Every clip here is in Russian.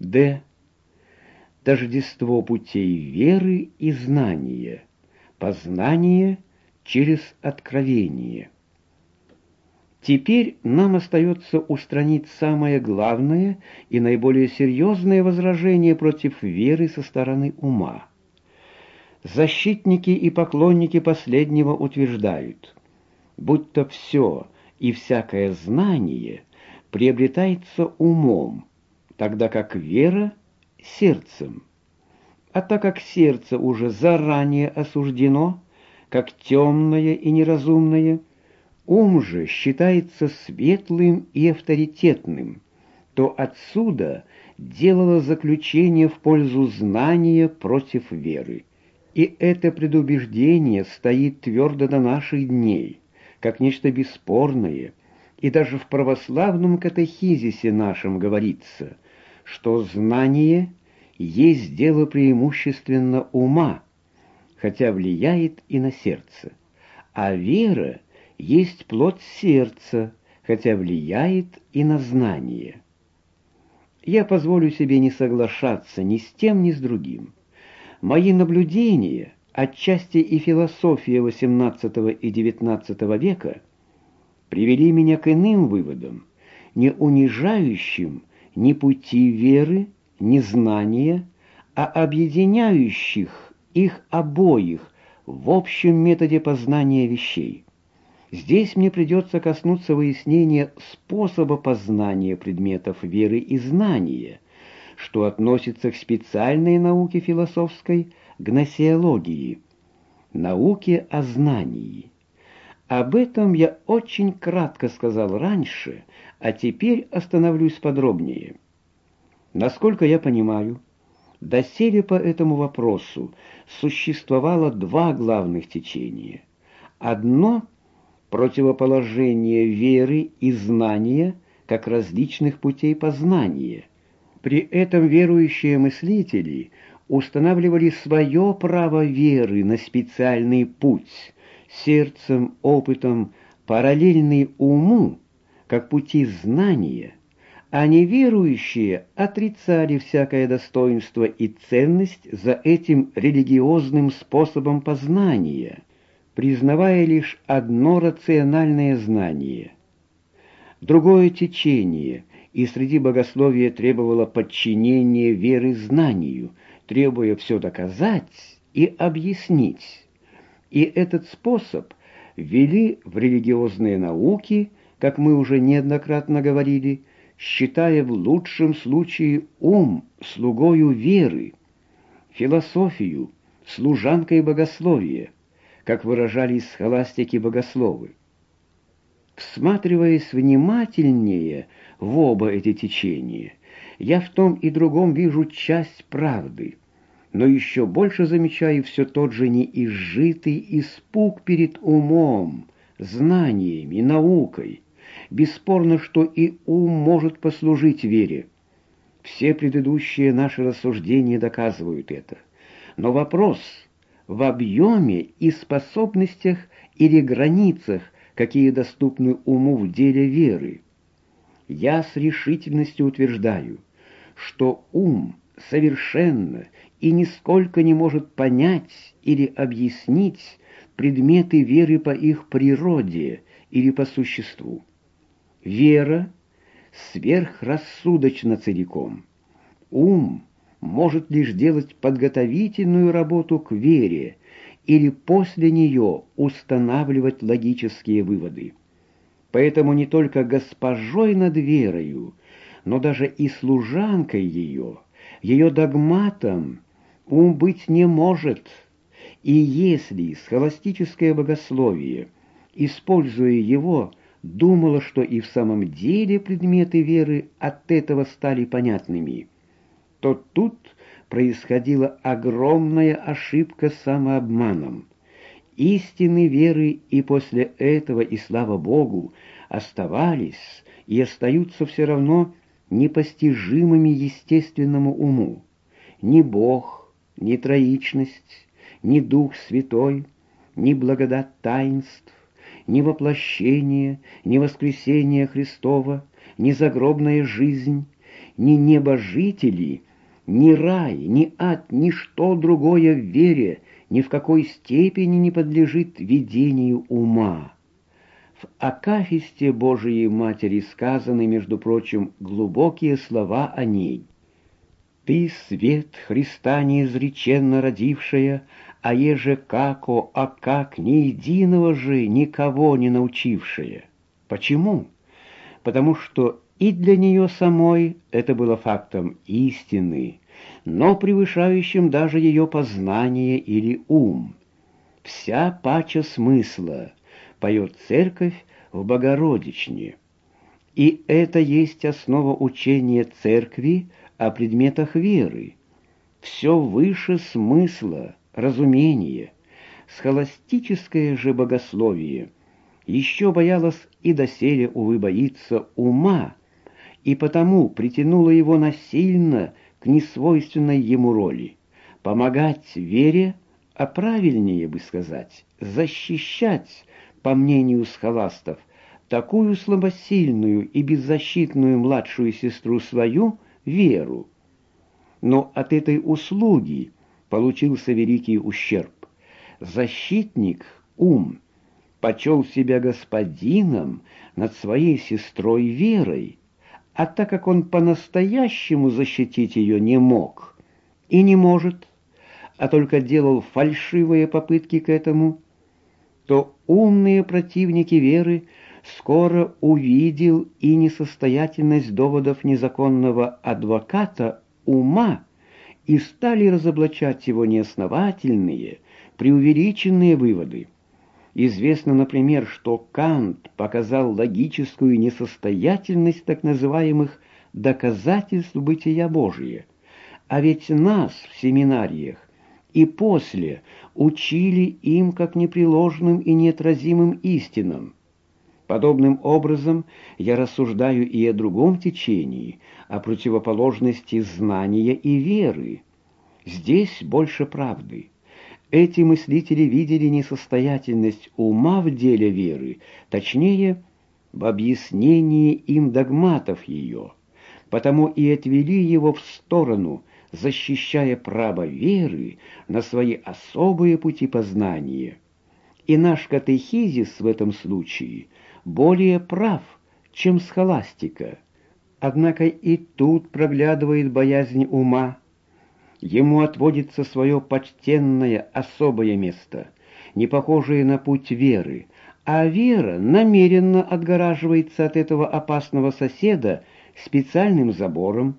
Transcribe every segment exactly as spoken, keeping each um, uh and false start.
Д. Тождество путей веры и знания. Познание через откровение. Теперь нам остается устранить самое главное и наиболее серьезное возражение против веры со стороны ума. Защитники и поклонники последнего утверждают, будто все и всякое знание приобретается умом, тогда как вера — сердцем. А так как сердце уже заранее осуждено, как темное и неразумное, ум же считается светлым и авторитетным, то отсюда делало заключение в пользу знания против веры. И это предубеждение стоит твердо до наших дней, как нечто бесспорное, и даже в православном катехизисе нашем говорится, что знание есть дело преимущественно ума, хотя влияет и на сердце, а вера есть плод сердца, хотя влияет и на знание. Я позволю себе не соглашаться ни с тем, ни с другим. Мои наблюдения, отчасти и философия восемнадцатого и девятнадцатого века, привели меня к иным выводам, не унижающим ни пути веры, ни знания, а объединяющих их обоих в общем методе познания вещей. Здесь мне придется коснуться выяснения способа познания предметов веры и знания, что относится к специальной науке философской, гносеологии, науке о знании. Об этом я очень кратко сказал раньше, а теперь остановлюсь подробнее. Насколько я понимаю, доселе по этому вопросу существовало два главных течения. Одно — противоположение веры и знания как различных путей познания. При этом верующие мыслители устанавливали свое право веры на специальный путь, сердцем, опытом, параллельный уму, как пути знания, а неверующие отрицали всякое достоинство и ценность за этим религиозным способом познания, признавая лишь одно рациональное знание. Другое течение и среди богословия требовало подчинения веры знанию, требуя все доказать и объяснить. И этот способ ввели в религиозные науки, как мы уже неоднократно говорили, считая в лучшем случае ум слугою веры, философию служанкой богословия, как выражались схоластики-богословы. Всматриваясь внимательнее в оба эти течения, я в том и другом вижу часть правды, но еще больше замечаю все тот же неизжитый испуг перед умом, знаниями, наукой. Бесспорно, что и ум может послужить вере. Все предыдущие наши рассуждения доказывают это. Но вопрос в объеме и способностях или границах, какие доступны уму в деле веры. Я с решительностью утверждаю, что ум совершенно и нисколько не может понять или объяснить предметы веры по их природе или по существу. Вера сверхрассудочна целиком. Ум может лишь делать подготовительную работу к вере или после нее устанавливать логические выводы. Поэтому не только госпожой над верою, но даже и служанкой ее, ее догматом ум быть не может. И если схоластическое богословие, используя его, думало, что и в самом деле предметы веры от этого стали понятными, то тут происходила огромная ошибка с самообманом. Истины веры и после этого, и слава Богу, оставались и остаются все равно непостижимыми естественному уму. Ни Бог, ни Троичность, ни Дух Святой, ни благодать таинств, ни воплощение, ни воскресение Христова, ни загробная жизнь, ни небожители, ни рай, ни ад, ничто другое в вере ни в какой степени не подлежит видению ума. В акафисте Божией Матери сказаны, между прочим, глубокие слова о ней. «Ты свет Христа неизреченно родившая, а еже како, а как, ни единого же никого не научившая». Почему? Потому что и для нее самой это было фактом истины, но превышающим даже ее познание или ум. «Вся пача смысла», — поет Церковь в Богородичне. И это есть основа учения Церкви о предметах веры. Все выше смысла, разумения. Схоластическое же богословие еще боялось и доселе, увы, боится ума, и потому притянуло его насильно к несвойственной ему роли — помогать вере, а правильнее бы сказать, защищать, по мнению схоластов, такую слабосильную и беззащитную младшую сестру свою веру. Но от этой услуги получился великий ущерб. Защитник, ум, почел себя господином над своей сестрой верой, а так как он по-настоящему защитить ее не мог и не может, а только делал фальшивые попытки к этому, то умные противники веры скоро увидел и несостоятельность доводов незаконного адвоката ума и стали разоблачать его неосновательные, преувеличенные выводы. Известно, например, что Кант показал логическую несостоятельность так называемых доказательств бытия Божия, а ведь нас в семинариях и после учили им как непреложным и неотразимым истинам. Подобным образом я рассуждаю и о другом течении, о противоположности знания и веры. Здесь больше правды. Эти мыслители видели несостоятельность ума в деле веры, точнее, в объяснении им догматов ее, потому и отвели его в сторону, защищая право веры на свои особые пути познания. И наш катехизис в этом случае более прав, чем схоластика. Однако и тут проглядывает боязнь ума. Ему отводится свое почтенное особое место, не похожее на путь веры, а вера намеренно отгораживается от этого опасного соседа специальным забором,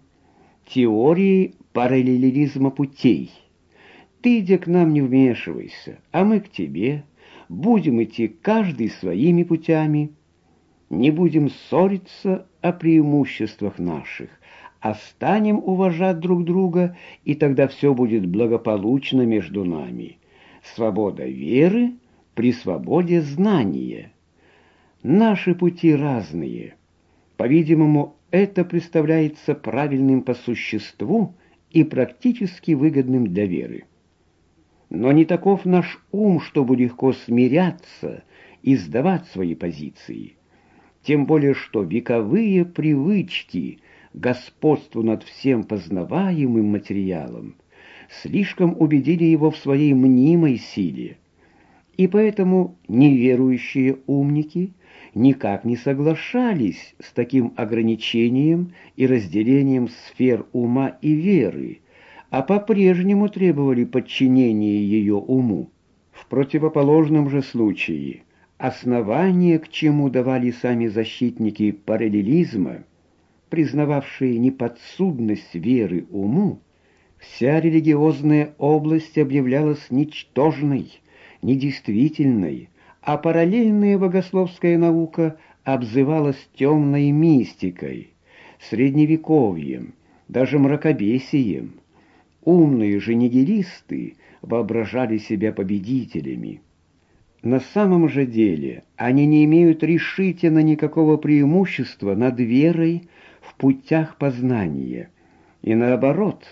теорией параллелизма путей. Ты, где к нам не вмешивайся, а мы к тебе, будем идти каждый своими путями, не будем ссориться о преимуществах наших, а станем уважать друг друга, и тогда все будет благополучно между нами. Свобода веры при свободе знания. Наши пути разные. По-видимому, это представляется правильным по существу и практически выгодным для веры. Но не таков наш ум, чтобы легко смиряться и сдавать свои позиции. Тем более, что вековые привычки господству над всем познаваемым материалом слишком убедили его в своей мнимой силе. И поэтому неверующие умники никак не соглашались с таким ограничением и разделением сфер ума и веры, а по-прежнему требовали подчинения ее уму. В противоположном же случае основание, к чему давали сами защитники параллелизма, признававшие неподсудность веры уму, вся религиозная область объявлялась ничтожной, недействительной, а параллельная богословская наука обзывалась темной мистикой, средневековьем, даже мракобесием. Умные же нигилисты воображали себя победителями. На самом же деле они не имеют решительно никакого преимущества над верой в путях познания. И наоборот,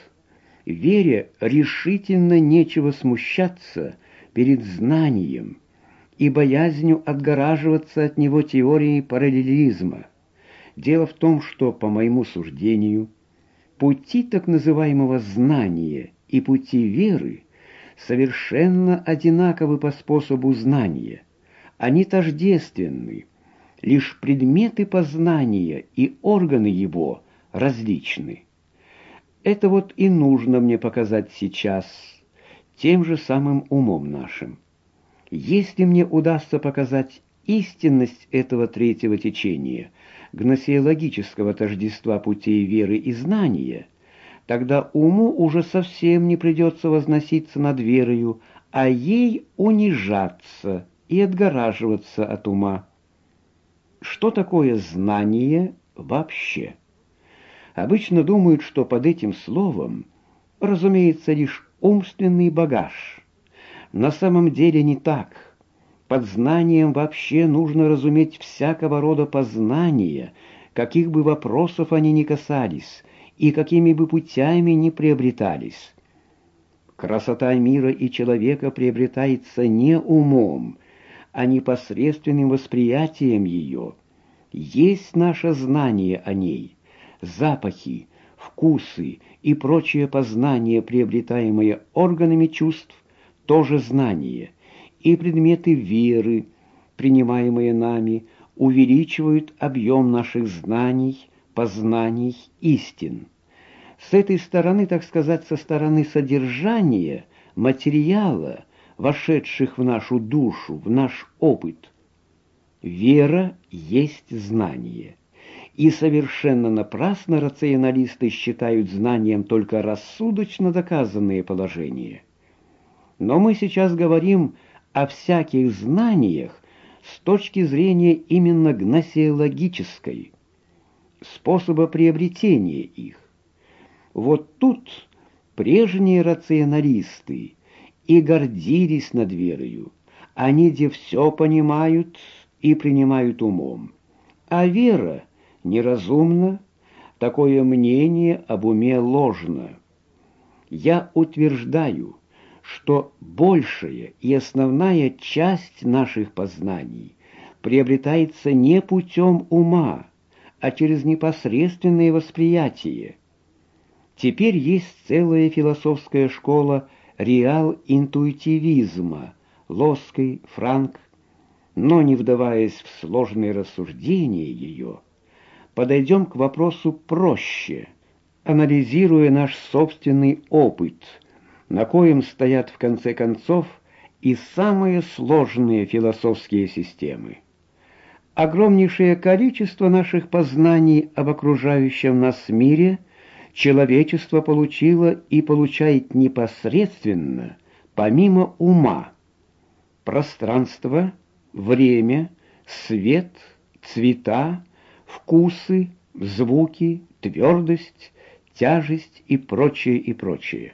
вере решительно нечего смущаться перед знанием и боязнью отгораживаться от него теорией параллелизма. Дело в том, что, по моему суждению, Пути так называемого знания и пути веры совершенно одинаковы по способу знания. Они тождественны, лишь предметы познания и органы его различны. Это вот и нужно мне показать сейчас тем же самым умом нашим. Если мне удастся показать истинность этого третьего течения, гносеологического тождества путей веры и знания, тогда уму уже совсем не придется возноситься над верою, а ей унижаться и отгораживаться от ума. Что такое знание вообще? Обычно думают, что под этим словом разумеется лишь умственный багаж. На самом деле не так. Под знанием вообще нужно разуметь всякого рода познания, каких бы вопросов они ни касались и какими бы путями ни приобретались. Красота мира и человека приобретается не умом, а непосредственным восприятием ее. Есть наше знание о ней, запахи, вкусы и прочее познание, приобретаемое органами чувств, тоже знание, и предметы веры, принимаемые нами, увеличивают объем наших знаний, познаний, истин. С этой стороны, так сказать, со стороны содержания, материала, вошедших в нашу душу, в наш опыт, вера есть знание. И совершенно напрасно рационалисты считают знанием только рассудочно доказанные положения. Но мы сейчас говорим о всяких знаниях с точки зрения именно гносеологической, способа приобретения их. Вот тут прежние рационалисты и гордились над верою. Они где все понимают и принимают умом. А вера неразумна, такое мнение об уме ложно. Я утверждаю, что большая и основная часть наших познаний приобретается не путем ума, а через непосредственное восприятие. Теперь есть целая философская школа реал-интуитивизма, Лоский, Франк, но не вдаваясь в сложные рассуждения ее, подойдем к вопросу проще, анализируя наш собственный опыт, на коем стоят в конце концов и самые сложные философские системы. Огромнейшее количество наших познаний об окружающем нас мире человечество получило и получает непосредственно, помимо ума. Пространство, время, свет, цвета, вкусы, звуки, твердость, тяжесть и прочее, и прочее.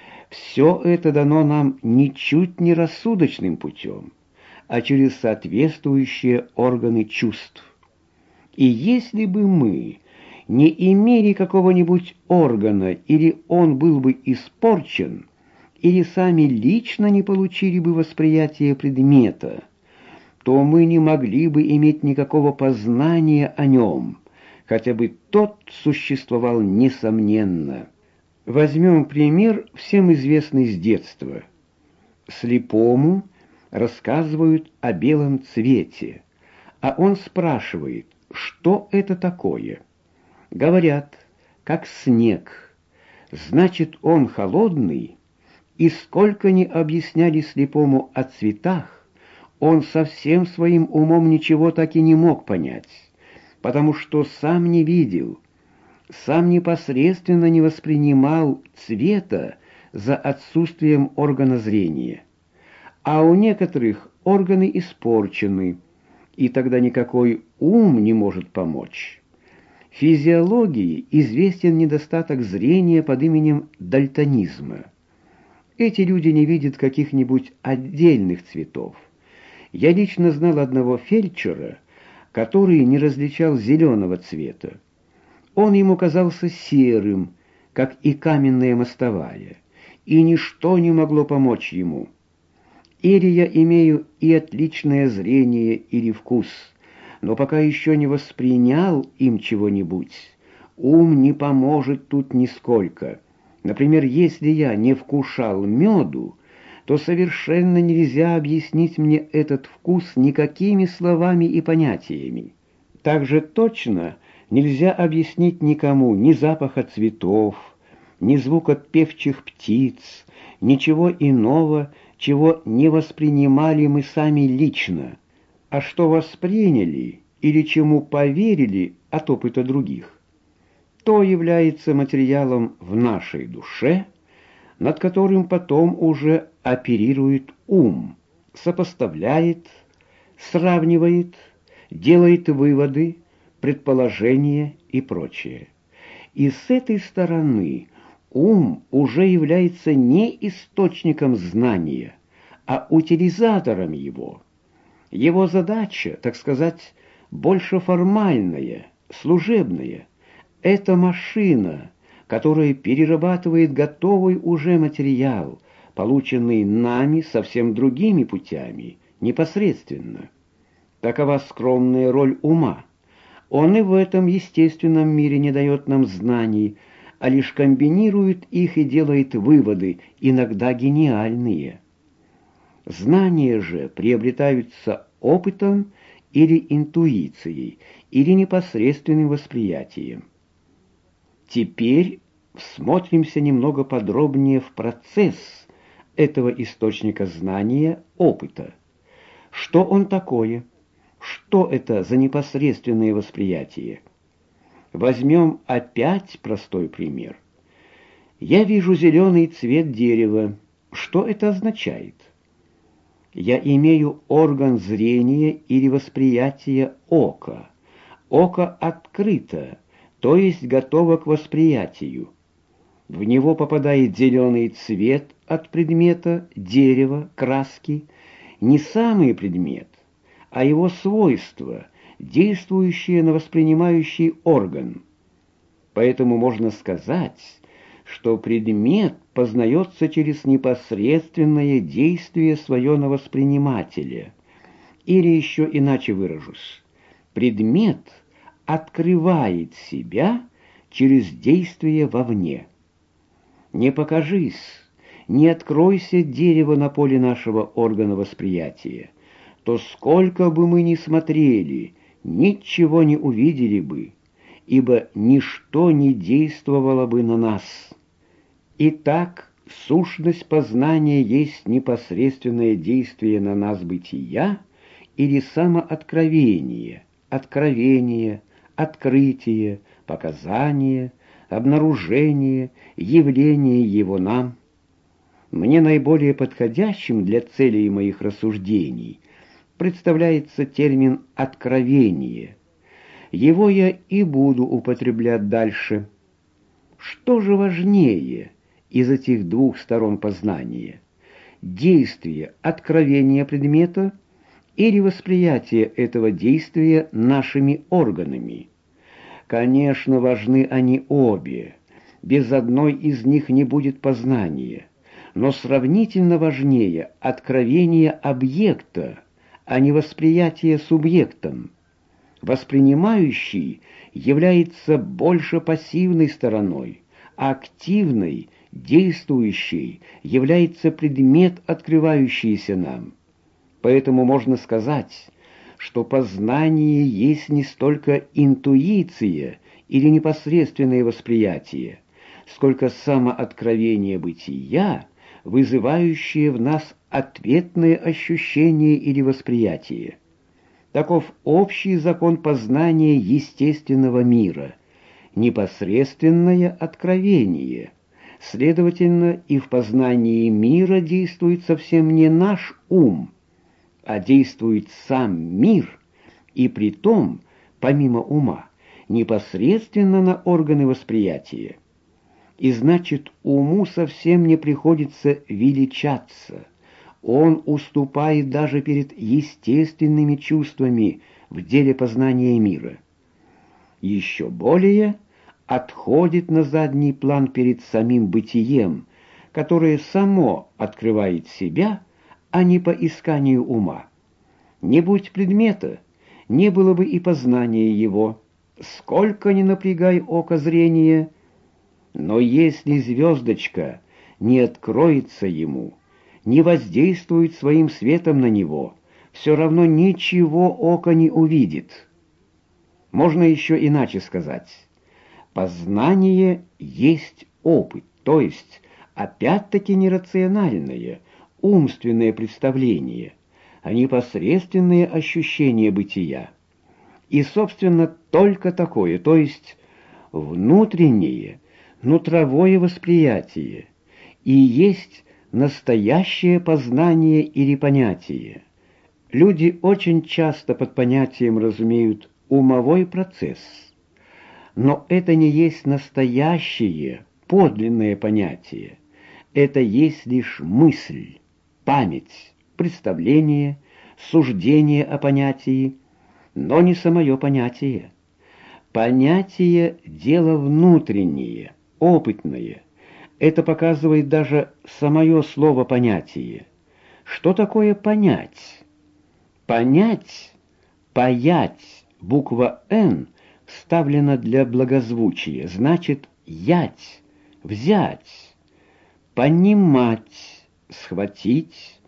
Все это дано нам ничуть не рассудочным путем, а через соответствующие органы чувств. И если бы мы не имели какого-нибудь органа, или он был бы испорчен, или сами лично не получили бы восприятие предмета, то мы не могли бы иметь никакого познания о нем, хотя бы тот существовал несомненно. Возьмем пример, всем известный с детства. Слепому рассказывают о белом цвете, а он спрашивает, что это такое. Говорят, как снег. Значит, он холодный, и сколько ни объясняли слепому о цветах, он совсем своим умом ничего так и не мог понять, потому что сам не видел, сам непосредственно не воспринимал цвета за отсутствием органа зрения. А у некоторых органы испорчены, и тогда никакой ум не может помочь. Физиологии известен недостаток зрения под именем дальтонизма. Эти люди не видят каких-нибудь отдельных цветов. Я лично знал одного фельдшера, который не различал зеленого цвета. Он ему казался серым, как и каменная мостовая, и ничто не могло помочь ему. Или я имею и отличное зрение или вкус, но пока еще не воспринял им чего-нибудь, Ум не поможет тут нисколько. Например, если я не вкушал меду, то совершенно нельзя объяснить мне этот вкус никакими словами и понятиями. Также точно нельзя объяснить никому ни запаха цветов, ни звука певчих птиц, ничего иного, чего не воспринимали мы сами лично, а что восприняли или чему поверили от опыта других. То является материалом в нашей душе, над которым потом уже оперирует ум, сопоставляет, сравнивает, делает выводы, предположения и прочее. И с этой стороны ум уже является не источником знания, а утилизатором его. Его задача, так сказать, больше формальная, служебная. Это машина, которая перерабатывает готовый уже материал, полученный нами совсем другими путями, непосредственно. Такова скромная роль ума. Он и в этом естественном мире не дает нам знаний, а лишь комбинирует их и делает выводы, иногда гениальные. Знания же приобретаются опытом или интуицией, или непосредственным восприятием. Теперь всмотримся немного подробнее в процесс этого источника знания, опыта. Что он такое? Что это за непосредственное восприятие? Возьмем опять простой пример. Я вижу зеленый цвет дерева. Что это означает? Я имею орган зрения или восприятия ока. Око открыто, то есть готово к восприятию. В него попадает зеленый цвет от предмета, дерева, краски, не самый предмет, а его свойства, действующие на воспринимающий орган. Поэтому можно сказать, что предмет познается через непосредственное действие свое на воспринимателя. Или еще иначе выражусь, предмет открывает себя через действие вовне. Не покажись, не откройся дерево на поле нашего органа восприятия, то сколько бы мы ни смотрели, ничего не увидели бы, ибо ничто не действовало бы на нас. Итак, сущность познания есть непосредственное действие на нас бытия или самооткровение, откровение, открытие, показание, обнаружение, явление его нам. Мне наиболее подходящим для целей моих рассуждений представляется термин «откровение». Его я и буду употреблять дальше. Что же важнее из этих двух сторон познания? Действие откровения предмета или восприятие этого действия нашими органами? Конечно, важны они обе. Без одной из них не будет познания. Но сравнительно важнее откровение объекта, а не восприятие субъектом. Воспринимающий является больше пассивной стороной, а активной, действующей является предмет, открывающийся нам. Поэтому можно сказать, что познание есть не столько интуиция или непосредственное восприятие, сколько самооткровение бытия, вызывающее в нас ответное ощущение или восприятие. Таков общий закон познания естественного мира, непосредственное откровение. Следовательно, и в познании мира действует совсем не наш ум, а действует сам мир, и притом, помимо ума, непосредственно на органы восприятия. И значит, уму совсем не приходится величаться. Он уступает даже перед естественными чувствами в деле познания мира. Еще более отходит на задний план перед самим бытием, которое само открывает себя, а не по исканию ума. Не будь предмета, не было бы и познания его, сколько ни напрягай око зрения, но если звездочка не откроется ему, не воздействует своим светом на него, все равно ничего око не увидит. Можно еще иначе сказать. Познание есть опыт, то есть опять-таки не рациональное, умственное представление, а непосредственные ощущения бытия. И, собственно, только такое, то есть внутреннее, нутровое восприятие, и есть настоящее познание или понятие. Люди очень часто под понятием разумеют умовой процесс, но это не есть настоящее, подлинное понятие. Это есть лишь мысль, память, представление, суждение о понятии, но не самое понятие. Понятие — дело внутреннее, опытное. Это показывает даже самое слово «понятие». Что такое понять? Понять, паять, буква «Н» вставлена для благозвучия, значит «ять», «взять», понимать, схватить,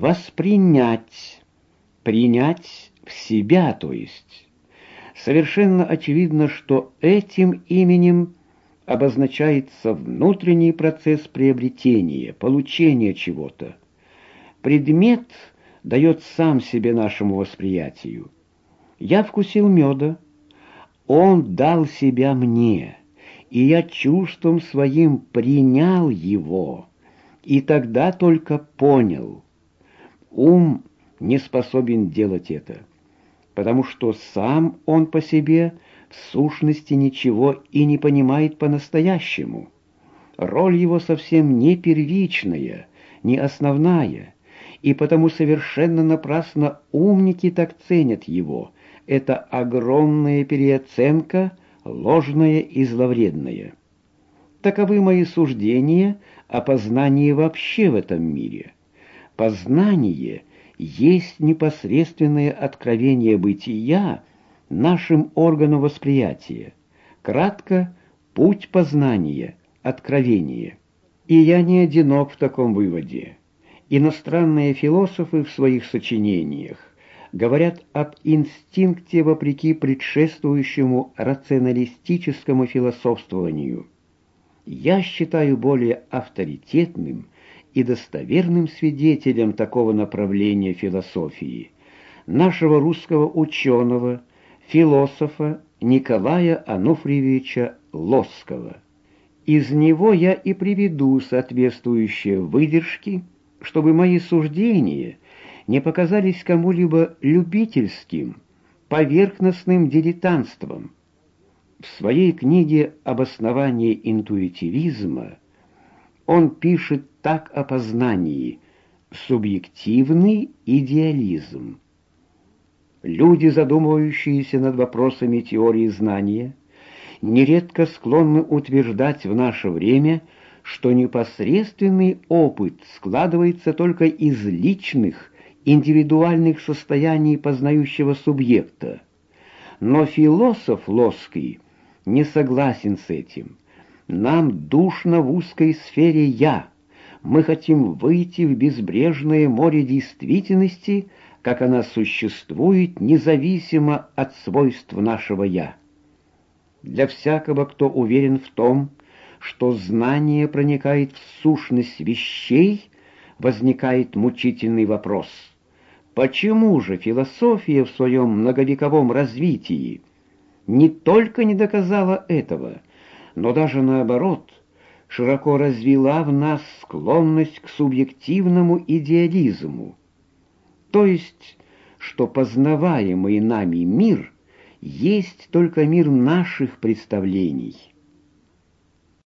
воспринять, принять в себя, то есть. Совершенно очевидно, что этим именем обозначается внутренний процесс приобретения, получения чего-то. Предмет дает сам себе нашему восприятию. Я вкусил меда, он дал себя мне, и я чувством своим принял его, и тогда только понял. Ум не способен делать это, потому что сам он по себе в сущности ничего и не понимает по-настоящему. Роль его совсем не первичная, не основная, и потому совершенно напрасно умники так ценят его. Это огромная переоценка, ложная и зловредная. Таковы мои суждения о познании вообще в этом мире. Познание есть непосредственное откровение бытия нашим органом восприятия. Кратко, путь познания, откровение. И я не одинок в таком выводе. Иностранные философы в своих сочинениях говорят об инстинкте вопреки предшествующему рационалистическому философствованию. Я считаю более авторитетным и достоверным свидетелем такого направления философии нашего русского ученого, философа Николая Ануфриевича Лосского. Из него я и приведу соответствующие выдержки, чтобы мои суждения не показались кому-либо любительским, поверхностным дилетантством. В своей книге «Обоснование интуитивизма» он пишет так о познании: субъективный идеализм. Люди, задумывающиеся над вопросами теории знания, нередко склонны утверждать в наше время, что непосредственный опыт складывается только из личных, индивидуальных состояний познающего субъекта. Но философ Лосский не согласен с этим. Нам душно в узкой сфере «я». Мы хотим выйти в безбрежное море действительности, как она существует независимо от свойств нашего «я». Для всякого, кто уверен в том, что знание проникает в сущность вещей, возникает мучительный вопрос: почему же философия в своем многовековом развитии не только не доказала этого, но даже наоборот, широко развила в нас склонность к субъективному идеализму, то есть, что познаваемый нами мир есть только мир наших представлений?